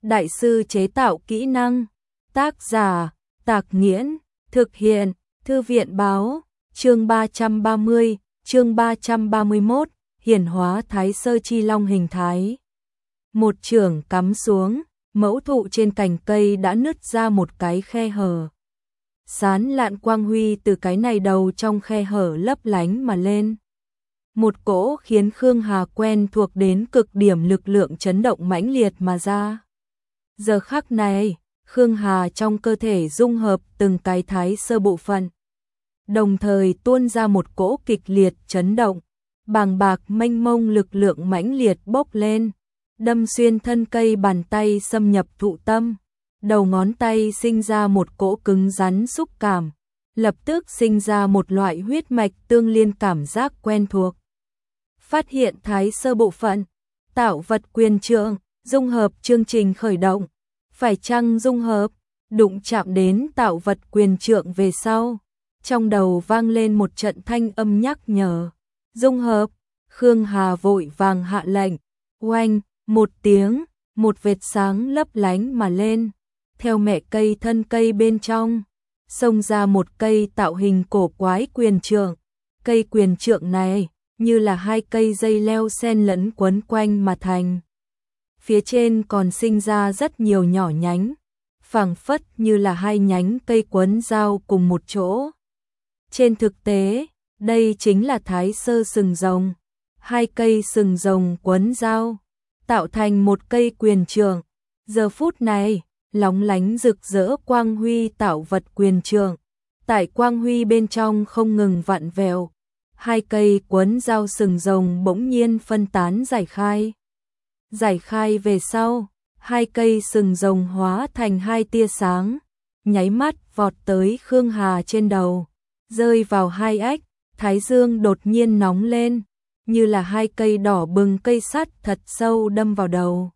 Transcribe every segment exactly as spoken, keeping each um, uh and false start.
đại sư chế tạo kỹ năng. Tác giả, Tạc Nghiễn, thực hiện, Thư viện báo, chương ba trăm ba mươi, chương ba trăm ba mươi mốt, hiển hóa Thái Sơ Chi Long hình thái. Một chưởng cắm xuống, mẫu thụ trên cành cây đã nứt ra một cái khe hở. Sán lạn quang huy từ cái này đầu trong khe hở lấp lánh mà lên. Một cỗ khiến Khương Hà quen thuộc đến cực điểm lực lượng chấn động mãnh liệt mà ra. Giờ khắc này, Khương Hà trong cơ thể dung hợp từng cái thái sơ bộ phận, đồng thời tuôn ra một cỗ kịch liệt chấn động, bàng bạc mênh mông lực lượng mãnh liệt bốc lên, đâm xuyên thân cây, bàn tay xâm nhập thụ tâm, đầu ngón tay sinh ra một cỗ cứng rắn xúc cảm, lập tức sinh ra một loại huyết mạch tương liên cảm giác quen thuộc. Phát hiện thái sơ bộ phận, tạo vật quyền trượng, dung hợp chương trình khởi động. Phải chăng dung hợp, đụng chạm đến tạo vật quyền trượng về sau, trong đầu vang lên một trận thanh âm nhắc nhở. Dung hợp, Khương Hà vội vàng hạ lệnh. Oanh, một tiếng, một vệt sáng lấp lánh mà lên, theo mẹ cây thân cây bên trong, xông ra một cây tạo hình cổ quái quyền trượng. Cây quyền trượng này như là hai cây dây leo xen lẫn quấn quanh mà thành. Phía trên còn sinh ra rất nhiều nhỏ nhánh, phảng phất như là hai nhánh cây quấn giao cùng một chỗ. Trên thực tế, đây chính là thái sơ sừng rồng. Hai cây sừng rồng quấn giao, tạo thành một cây quyền trượng. Giờ phút này, lóng lánh rực rỡ quang huy tạo vật quyền trượng. Tại quang huy bên trong không ngừng vặn vẹo, hai cây quấn giao sừng rồng bỗng nhiên phân tán giải khai. Giải khai về sau, hai cây sừng rồng hóa thành hai tia sáng, nháy mắt vọt tới Khương Hà trên đầu, rơi vào hai ách, thái dương đột nhiên nóng lên, như là hai cây đỏ bừng cây sắt thật sâu đâm vào đầu.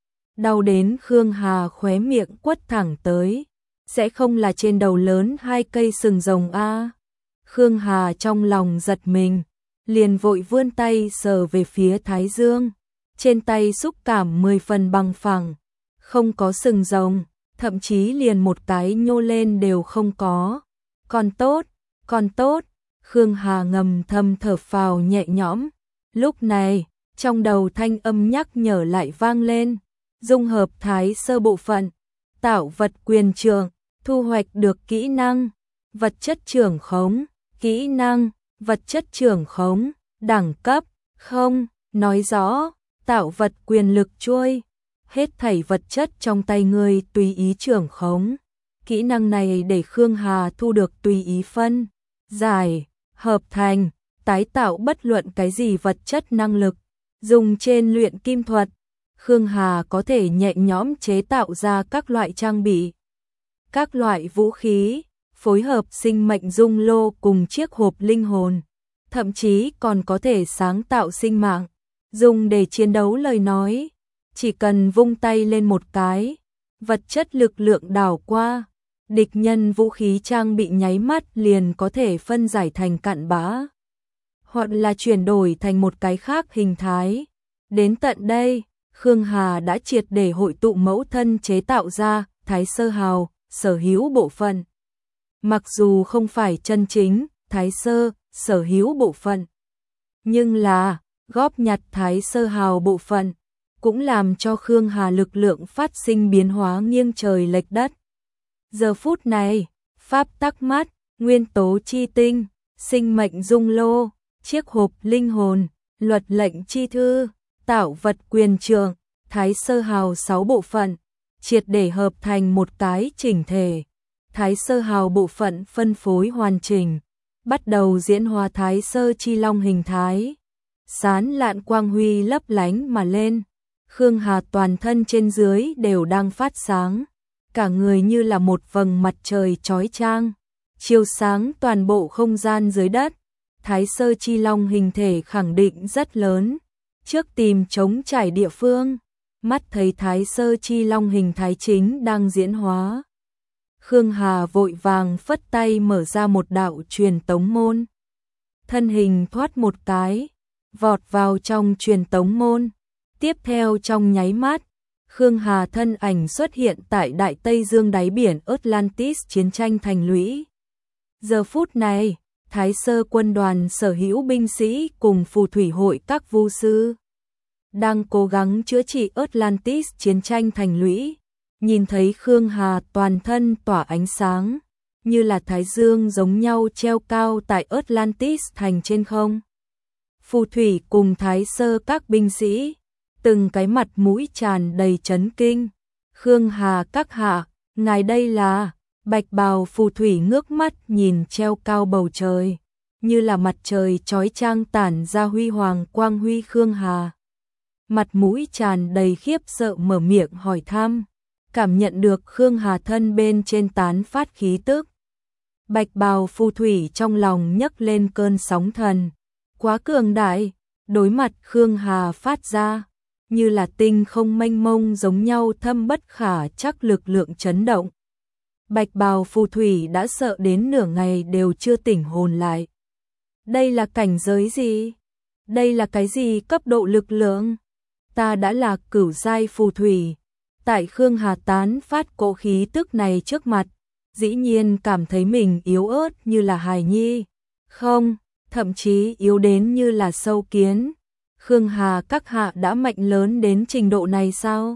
Đau đến Khương Hà khóe miệng quất thẳng tới, sẽ không là trên đầu lớn hai cây sừng rồng a? Khương Hà trong lòng giật mình, liền vội vươn tay sờ về phía thái dương. Trên tay xúc cảm mười phần bằng phẳng, không có sừng rồng, thậm chí liền một cái nhô lên đều không có. Còn tốt, còn tốt, Khương Hà ngầm thầm thở phào nhẹ nhõm. Lúc này, trong đầu thanh âm nhắc nhở lại vang lên. Dung hợp thái sơ bộ phận, tạo vật quyền trượng, thu hoạch được kỹ năng, vật chất trưởng khống, kỹ năng, vật chất trưởng khống, đẳng cấp, không, nói rõ. Tạo vật quyền lực trôi, hết thảy vật chất trong tay ngươi tùy ý trưởng khống. Kỹ năng này để Khương Hà thu được tùy ý phân, giải, hợp thành, tái tạo bất luận cái gì vật chất năng lực. Dùng trên luyện kim thuật, Khương Hà có thể nhẹ nhõm chế tạo ra các loại trang bị, các loại vũ khí, phối hợp sinh mệnh dung lô cùng chiếc hộp linh hồn, thậm chí còn có thể sáng tạo sinh mạng. Dùng để chiến đấu lời nói, chỉ cần vung tay lên một cái, vật chất lực lượng đảo qua, địch nhân vũ khí trang bị nháy mắt liền có thể phân giải thành cặn bã, hoặc là chuyển đổi thành một cái khác hình thái. Đến tận đây, Khương Hà đã triệt để hội tụ mẫu thân chế tạo ra Thái Sơ Hào sở hữu bộ phận. Mặc dù không phải chân chính Thái Sơ sở hữu bộ phận, nhưng là góp nhặt Thái Sơ Hào bộ phận, cũng làm cho Khương Hà lực lượng phát sinh biến hóa nghiêng trời lệch đất. Giờ phút này, pháp tắc mắt, nguyên tố chi tinh, sinh mệnh dung lô, chiếc hộp linh hồn, luật lệnh chi thư, tạo vật quyền trượng, Thái Sơ Hào sáu bộ phận, triệt để hợp thành một cái chỉnh thể. Thái Sơ Hào bộ phận phân phối hoàn chỉnh, bắt đầu diễn hóa Thái Sơ Chi Long hình thái. Sán lạn quang huy lấp lánh mà lên, Khương Hà toàn thân trên dưới đều đang phát sáng, cả người như là một vầng mặt trời chói chang, chiếu sáng toàn bộ không gian dưới đất. Thái Sơ Chi Long hình thể khẳng định rất lớn, trước tìm trống trải địa phương, mắt thấy Thái Sơ Chi Long hình thái chính đang diễn hóa. Khương Hà vội vàng phất tay mở ra một đạo truyền tống môn, thân hình thoát một cái, vọt vào trong truyền tống môn. Tiếp theo trong nháy mắt, Khương Hà thân ảnh xuất hiện tại Đại Tây Dương đáy biển Atlantis chiến tranh thành lũy. Giờ phút này, Thái Sơ quân đoàn sở hữu binh sĩ cùng phù thủy hội các vu sư đang cố gắng chữa trị Atlantis chiến tranh thành lũy. Nhìn thấy Khương Hà toàn thân tỏa ánh sáng, như là thái dương giống nhau treo cao tại Atlantis thành trên không. Phù thủy cùng Thái Sơ các binh sĩ, từng cái mặt mũi tràn đầy chấn kinh. Khương Hà các hạ, ngài đây là... Bạch bào phù thủy ngước mắt nhìn treo cao bầu trời, như là mặt trời chói chang tản ra huy hoàng quang huy. Khương Hà mặt mũi tràn đầy khiếp sợ mở miệng hỏi thăm, cảm nhận được Khương Hà thân bên trên tán phát khí tức. Bạch bào phù thủy trong lòng nhấc lên cơn sóng thần, quá cường đại, đối mặt Khương Hà phát ra, như là tinh không mênh mông giống nhau thâm bất khả chắc lực lượng chấn động. Bạch bào phù thủy đã sợ đến nửa ngày đều chưa tỉnh hồn lại. Đây là cảnh giới gì? Đây là cái gì cấp độ lực lượng? Ta đã là cửu giai phù thủy. Tại Khương Hà tán phát cỗ khí tức này trước mặt, dĩ nhiên cảm thấy mình yếu ớt như là hài nhi. Không, thậm chí yếu đến như là sâu kiến. Khương Hà các hạ đã mạnh lớn đến trình độ này sao?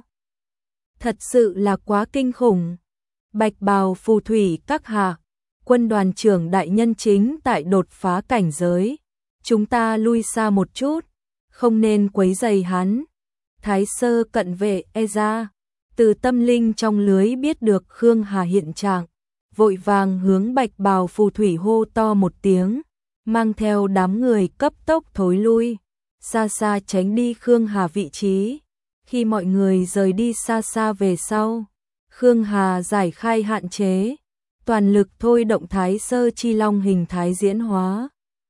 Thật sự là quá kinh khủng. Bạch bào phù thủy các hạ, quân đoàn trưởng đại nhân chính tại đột phá cảnh giới. Chúng ta lui xa một chút, không nên quấy rầy hắn. Thái Sơ cận vệ e ra, từ tâm linh trong lưới biết được Khương Hà hiện trạng, vội vàng hướng bạch bào phù thủy hô to một tiếng, mang theo đám người cấp tốc thối lui, xa xa tránh đi Khương Hà vị trí. Khi mọi người rời đi xa xa về sau, Khương Hà giải khai hạn chế, toàn lực thôi động Thái Sơ chi long hình thái diễn hóa.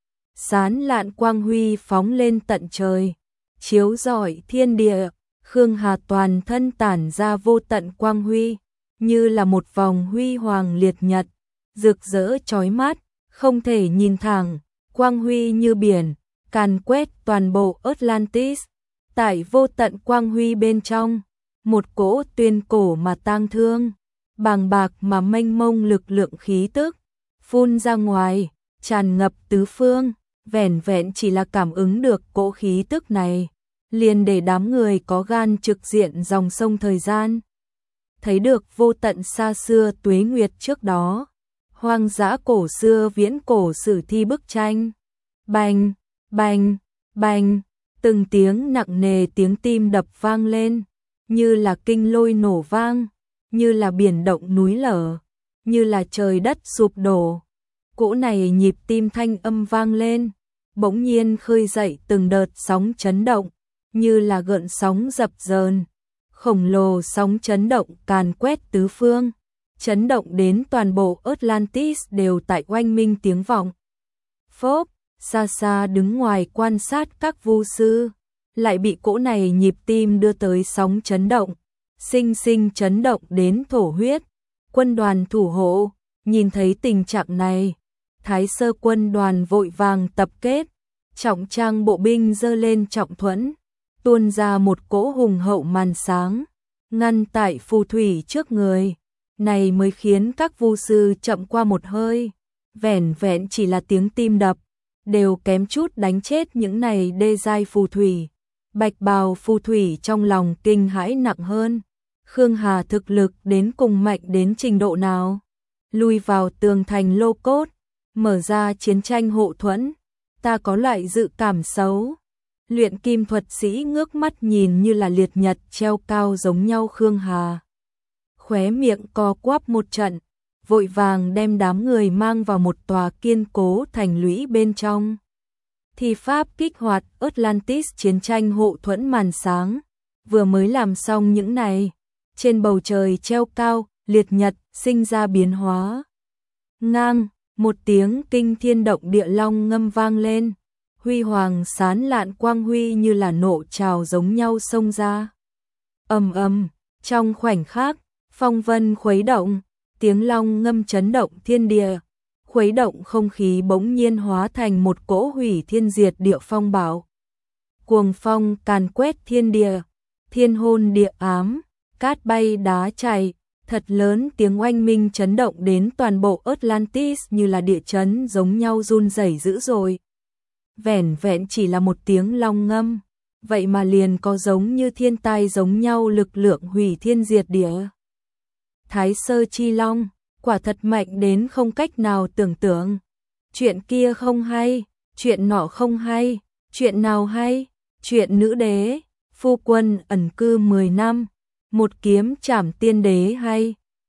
Sán lạn quang huy phóng lên tận trời, chiếu rọi thiên địa. Khương Hà toàn thân tản ra vô tận quang huy, như là một vòng huy hoàng liệt nhật, rực rỡ chói mắt, không thể nhìn thẳng, quang huy như biển, càn quét toàn bộ Atlantis. Tại vô tận quang huy bên trong, một cỗ tuyên cổ mà tang thương, bàng bạc mà mênh mông lực lượng khí tức, phun ra ngoài, tràn ngập tứ phương, vẻn vẹn chỉ là cảm ứng được cỗ khí tức này, liền để đám người có gan trực diện dòng sông thời gian. Thấy được vô tận xa xưa tuế nguyệt trước đó, hoang dã cổ xưa viễn cổ sử thi bức tranh. Bành, bành, bành, từng tiếng nặng nề tiếng tim đập vang lên, như là kinh lôi nổ vang, như là biển động núi lở, như là trời đất sụp đổ. Cỗ này nhịp tim thanh âm vang lên, bỗng nhiên khơi dậy từng đợt sóng chấn động, như là gợn sóng dập dờn, khổng lồ sóng chấn động càn quét tứ phương, chấn động đến toàn bộ Atlantis đều tại oanh minh tiếng vọng. Phốp, xa xa đứng ngoài quan sát các vu sư, lại bị cỗ này nhịp tim đưa tới sóng chấn động, sinh sinh chấn động đến thổ huyết. Quân đoàn thủ hộ, nhìn thấy tình trạng này, Thái Sơ quân đoàn vội vàng tập kết, trọng trang bộ binh dơ lên trọng thuẫn, tuôn ra một cỗ hùng hậu màn sáng, ngăn tại phù thủy trước người. Này mới khiến các vu sư chậm qua một hơi, vẻn vẹn chỉ là tiếng tim đập, đều kém chút đánh chết những này đê giai phù thủy. Bạch bào phù thủy trong lòng kinh hãi nặng hơn. Khương Hà thực lực đến cùng mạnh đến trình độ nào? Lui vào tường thành lô cốt, mở ra chiến tranh hộ thuẫn. Ta có loại dự cảm xấu. Luyện kim thuật sĩ ngước mắt nhìn như là liệt nhật treo cao giống nhau. Khương Hà khóe miệng co quắp một trận, vội vàng đem đám người mang vào một tòa kiên cố thành lũy bên trong. Thi pháp kích hoạt Atlantis chiến tranh hộ thuẫn màn sáng, vừa mới làm xong những này, trên bầu trời treo cao, liệt nhật sinh ra biến hóa. Ngang, một tiếng kinh thiên động địa long ngâm vang lên, huy hoàng sán lạn quang huy như là nộ trào giống nhau xông ra. Ầm ầm, trong khoảnh khắc, phong vân khuấy động, tiếng long ngâm chấn động thiên địa, khuấy động không khí bỗng nhiên hóa thành một cỗ hủy thiên diệt địa phong bạo. Cuồng phong càn quét thiên địa, thiên hôn địa ám, cát bay đá chạy, thật lớn, tiếng oanh minh chấn động đến toàn bộ Atlantis như là địa chấn giống nhau run rẩy dữ dội. Vẻn vẹn chỉ là một tiếng long ngâm, vậy mà liền có giống như thiên tai giống nhau lực lượng hủy thiên diệt địa. Thái Sơ Chi Long, quả thật mạnh đến không cách nào tưởng tượng. Chuyện kia không hay, chuyện nọ không hay, chuyện nào hay? Chuyện nữ đế, phu quân ẩn cư mười năm, một kiếm trảm tiên đế hay?